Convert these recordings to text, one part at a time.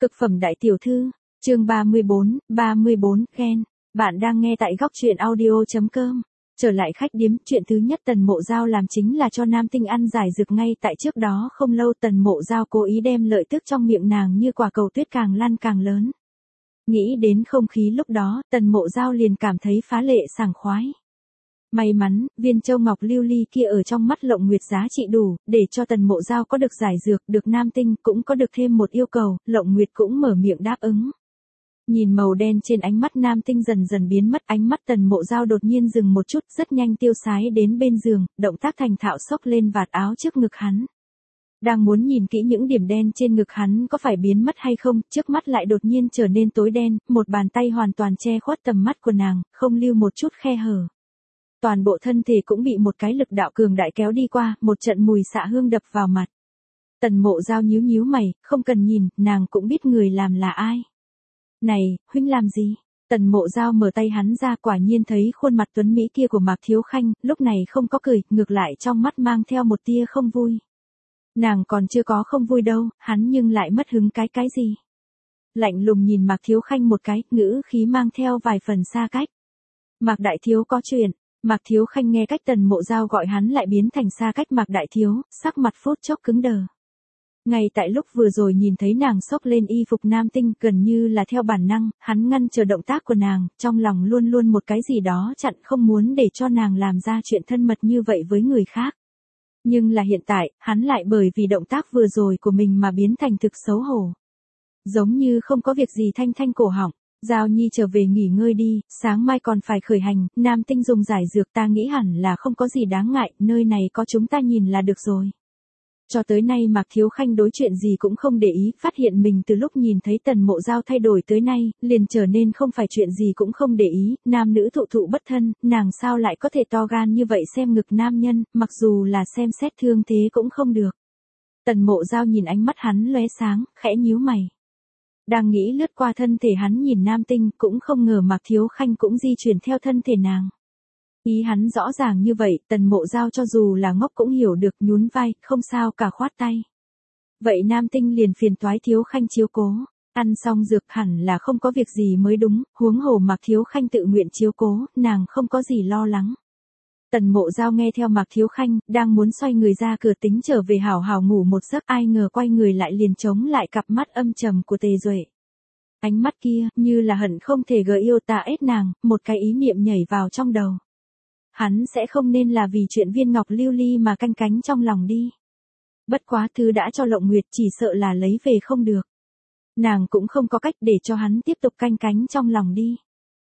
Cực phẩm đại tiểu thư, chương 34, khen. Bạn đang nghe tại góc truyện audio.com. Trở lại khách điếm, chuyện thứ nhất Tần Mộ Giao làm chính là cho Nam Tinh ăn giải dược ngay tại trước đó không lâu Tần Mộ Giao cố ý đem lợi tức trong miệng nàng như quả cầu tuyết càng lăn càng lớn. Nghĩ đến không khí lúc đó, Tần Mộ Giao liền cảm thấy phá lệ sảng khoái. May mắn, viên châu ngọc lưu ly kia ở trong mắt Lộng Nguyệt giá trị đủ, để cho Tần Mộ Giao có được giải dược, được Nam Tinh cũng có được thêm một yêu cầu, Lộng Nguyệt cũng mở miệng đáp ứng. Nhìn màu đen trên ánh mắt Nam Tinh dần dần biến mất, ánh mắt Tần Mộ Giao đột nhiên dừng một chút, rất nhanh tiêu sái đến bên giường, động tác thành thạo xốc lên vạt áo trước ngực hắn. Đang muốn nhìn kỹ những điểm đen trên ngực hắn có phải biến mất hay không, trước mắt lại đột nhiên trở nên tối đen, một bàn tay hoàn toàn che khuất tầm mắt của nàng, không lưu một chút khe hở. Toàn bộ thân thể cũng bị một cái lực đạo cường đại kéo đi qua, một trận mùi xạ hương đập vào mặt. Tần Mộ Giao nhíu nhíu mày, không cần nhìn, nàng cũng biết người làm là ai. Này, huynh làm gì? Tần Mộ Giao mở tay hắn ra, quả nhiên thấy khuôn mặt tuấn mỹ kia của Mạc Thiếu Khanh, lúc này không có cười, ngược lại trong mắt mang theo một tia không vui. Nàng còn chưa có không vui đâu, hắn nhưng lại mất hứng cái gì? Lạnh lùng nhìn Mạc Thiếu Khanh một cái, ngữ khí mang theo vài phần xa cách. Mạc đại thiếu có chuyện. Mạc Thiếu Khanh nghe cách Tần Mộ Giao gọi hắn lại biến thành xa cách Mạc đại thiếu, sắc mặt phút chốc cứng đờ. Ngay tại lúc vừa rồi nhìn thấy nàng xốc lên y phục Nam Tinh, gần như là theo bản năng, hắn ngăn chờ động tác của nàng, trong lòng luôn luôn một cái gì đó chặn không muốn để cho nàng làm ra chuyện thân mật như vậy với người khác. Nhưng là hiện tại, hắn lại bởi vì động tác vừa rồi của mình mà biến thành thực xấu hổ. Giống như không có việc gì thanh cổ họng. Giao Nhi trở về nghỉ ngơi đi, sáng mai còn phải khởi hành, Nam Tinh dùng giải dược ta nghĩ hẳn là không có gì đáng ngại, nơi này có chúng ta nhìn là được rồi. Cho tới nay Mạc Thiếu Khanh đối chuyện gì cũng không để ý, phát hiện mình từ lúc nhìn thấy Tần Mộ Giao thay đổi tới nay, liền trở nên không phải chuyện gì cũng không để ý, nam nữ thụ bất thân, nàng sao lại có thể to gan như vậy xem ngực nam nhân, mặc dù là xem xét thương thế cũng không được. Tần Mộ Giao nhìn ánh mắt hắn lóe sáng, khẽ nhíu mày. Đang nghĩ lướt qua thân thể hắn nhìn Nam Tinh, cũng không ngờ Mạc Thiếu Khanh cũng di chuyển theo thân thể nàng. Ý hắn rõ ràng như vậy, Tần Mộ Giao cho dù là ngốc cũng hiểu được, nhún vai, không sao cả khoát tay. Vậy Nam Tinh liền phiền toái Thiếu Khanh chiếu cố, ăn xong dược hẳn là không có việc gì mới đúng, huống hồ Mạc Thiếu Khanh tự nguyện chiếu cố, nàng không có gì lo lắng. Tần Mộ Giao nghe theo Mạc Thiếu Khanh, đang muốn xoay người ra cửa tính trở về hảo hảo ngủ một giấc, ai ngờ quay người lại liền chống lại cặp mắt âm trầm của Tề Duệ. Ánh mắt kia, như là hận không thể gợi yêu ta ết nàng, một cái ý niệm nhảy vào trong đầu. Hắn sẽ không nên là vì chuyện viên ngọc lưu ly mà canh cánh trong lòng đi. Bất quá thứ đã cho Lộng Nguyệt chỉ sợ là lấy về không được. Nàng cũng không có cách để cho hắn tiếp tục canh cánh trong lòng đi.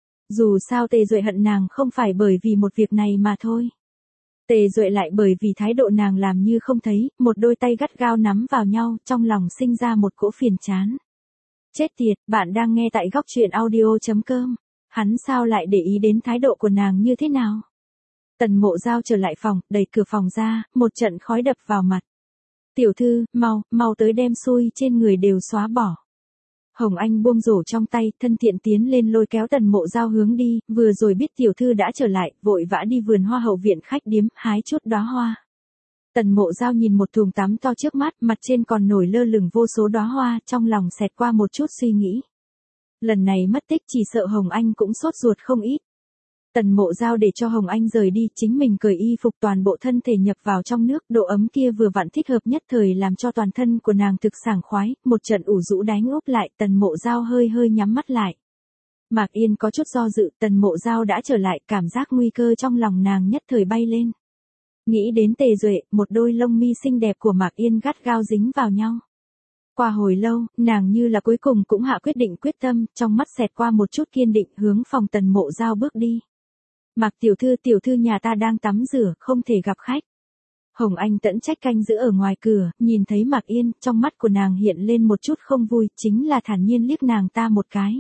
Dù sao Tề Duệ hận nàng không phải bởi vì một việc này mà thôi. Tề Duệ lại bởi vì thái độ nàng làm như không thấy, một đôi tay gắt gao nắm vào nhau, trong lòng sinh ra một cỗ phiền chán. Chết tiệt, bạn đang nghe tại góc truyện audio.com. Hắn sao lại để ý đến thái độ của nàng như thế nào? Tần Mộ Giao trở lại phòng, đẩy cửa phòng ra, một trận khói đập vào mặt. Tiểu thư, mau tới đem xui trên người đều xóa bỏ. Hồng Anh buông rổ trong tay, thân thiện tiến lên lôi kéo Tần Mộ Giao hướng đi, vừa rồi biết tiểu thư đã trở lại, vội vã đi vườn hoa hậu viện khách điếm, hái chút đóa hoa. Tần Mộ Giao nhìn một thùng tắm to trước mắt, mặt trên còn nổi lơ lửng vô số đóa hoa, trong lòng xẹt qua một chút suy nghĩ. Lần này mất tích chỉ sợ Hồng Anh cũng sốt ruột không ít. Tần Mộ Giao để cho Hồng Anh rời đi, chính mình cởi y phục toàn bộ thân thể nhập vào trong nước, độ ấm kia vừa vặn thích hợp nhất thời làm cho toàn thân của nàng thực sảng khoái, một trận ủ rũ đánh úp lại, Tần Mộ Giao hơi nhắm mắt lại. Mạc Yên có chút do dự, Tần Mộ Giao đã trở lại, cảm giác nguy cơ trong lòng nàng nhất thời bay lên. Nghĩ đến Tề Duệ, một đôi lông mi xinh đẹp của Mạc Yên gắt gao dính vào nhau. Qua hồi lâu, nàng như là cuối cùng cũng hạ quyết định quyết tâm, trong mắt xẹt qua một chút kiên định, hướng phòng Tần Mộ Giao bước đi. Mạc tiểu thư nhà ta đang tắm rửa, không thể gặp khách. Hồng Anh tẫn trách canh giữ ở ngoài cửa, nhìn thấy Mạc Yên, trong mắt của nàng hiện lên một chút không vui, chính là thản nhiên liếc nàng ta một cái.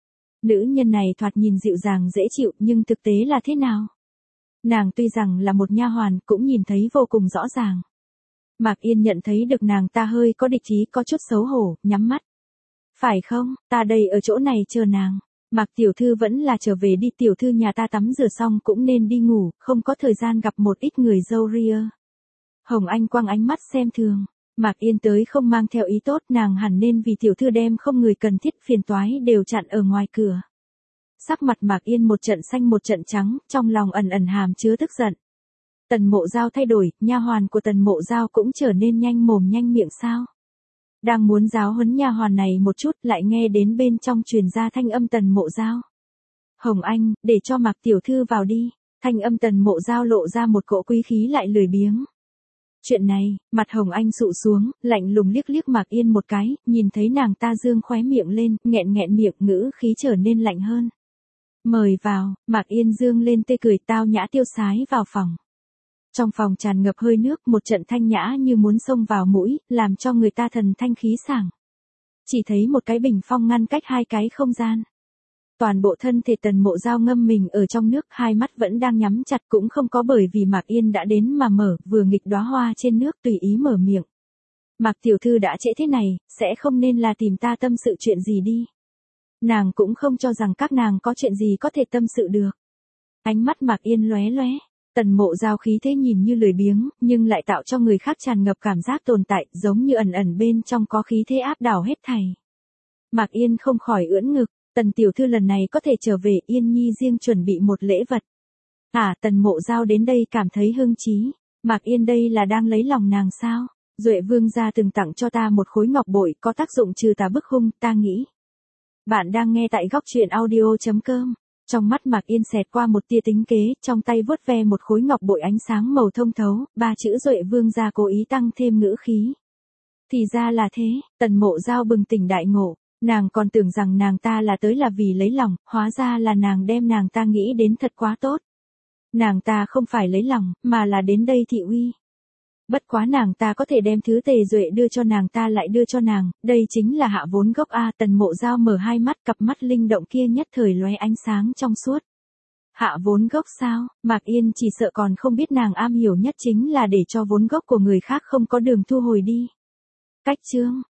Nữ nhân này thoạt nhìn dịu dàng dễ chịu, nhưng thực tế là thế nào? Nàng tuy rằng là một nha hoàn, cũng nhìn thấy vô cùng rõ ràng. Mạc Yên nhận thấy được nàng ta hơi có địch ý, có chút xấu hổ, nhắm mắt. Phải không, ta đây ở chỗ này chờ nàng. Mạc tiểu thư vẫn là trở về đi, tiểu thư nhà ta tắm rửa xong cũng nên đi ngủ, không có thời gian gặp một ít người dâu ria. Hồng Anh quăng ánh mắt xem thường. Mạc Yên tới không mang theo ý tốt, nàng hẳn nên vì tiểu thư đem không người cần thiết phiền toái đều chặn ở ngoài cửa. Sắc mặt Mạc Yên một trận xanh một trận trắng, trong lòng ẩn ẩn hàm chứa tức giận. Tần Mộ Giao thay đổi, nha hoàn của Tần Mộ Giao cũng trở nên nhanh mồm nhanh miệng sao? Đang muốn giáo huấn nha hoàn này một chút, lại nghe đến bên trong truyền ra thanh âm Tần Mộ Giao. Hồng Anh, để cho Mạc tiểu thư vào đi. Thanh âm Tần Mộ Giao lộ ra một cỗ quý khí lại lười biếng. Chuyện này, mặt Hồng Anh sụ xuống, lạnh lùng liếc liếc Mạc Yên một cái, nhìn thấy nàng ta dương khóe miệng lên, nghẹn nghẹn miệng, ngữ khí trở nên lạnh hơn. Mời vào. Mạc Yên dương lên tê cười, tao nhã tiêu sái vào phòng. Trong phòng tràn ngập hơi nước, một trận thanh nhã như muốn xông vào mũi, làm cho người ta thần thanh khí sảng. Chỉ thấy một cái bình phong ngăn cách hai cái không gian. Toàn bộ thân thể Tần Mộ Giao ngâm mình ở trong nước, hai mắt vẫn đang nhắm chặt, cũng không có bởi vì Mạc Yên đã đến mà mở, vừa nghịch đóa hoa trên nước tùy ý mở miệng. Mạc tiểu thư đã trễ thế này, sẽ không nên là tìm ta tâm sự chuyện gì đi. Nàng cũng không cho rằng các nàng có chuyện gì có thể tâm sự được. Ánh mắt Mạc Yên lóe lóe. Tần Mộ Giao khí thế nhìn như lười biếng, nhưng lại tạo cho người khác tràn ngập cảm giác tồn tại, giống như ẩn ẩn bên trong có khí thế áp đảo hết thảy. Mạc Yên không khỏi ưỡn ngực, Tần tiểu thư lần này có thể trở về, Yên Nhi riêng chuẩn bị một lễ vật. Tần Mộ Giao đến đây cảm thấy hưng trí. Mạc Yên đây là đang lấy lòng nàng sao? Duệ vương gia từng tặng cho ta một khối ngọc bội, có tác dụng trừ tà bức hung, ta nghĩ. Bạn đang nghe tại góc truyện audio.com. Trong mắt Mạc Yên xẹt qua một tia tính kế, trong tay vuốt ve một khối ngọc bội ánh sáng màu thông thấu, ba chữ Duệ vương gia cố ý tăng thêm ngữ khí. Thì ra là thế, Tần Mộ Giao bừng tỉnh đại ngộ, nàng còn tưởng rằng nàng ta là tới là vì lấy lòng, hóa ra là nàng đem nàng ta nghĩ đến thật quá tốt. Nàng ta không phải lấy lòng, mà là đến đây thị uy. Bất quá nàng ta có thể đem thứ Tề Duệ đưa cho nàng ta lại đưa cho nàng, đây chính là hạ vốn gốc a. Tần Mộ Giao mở hai mắt, cặp mắt linh động kia nhất thời lóe ánh sáng trong suốt. Hạ vốn gốc sao? Mạc Yên chỉ sợ còn không biết nàng am hiểu nhất chính là để cho vốn gốc của người khác không có đường thu hồi đi. Cách chương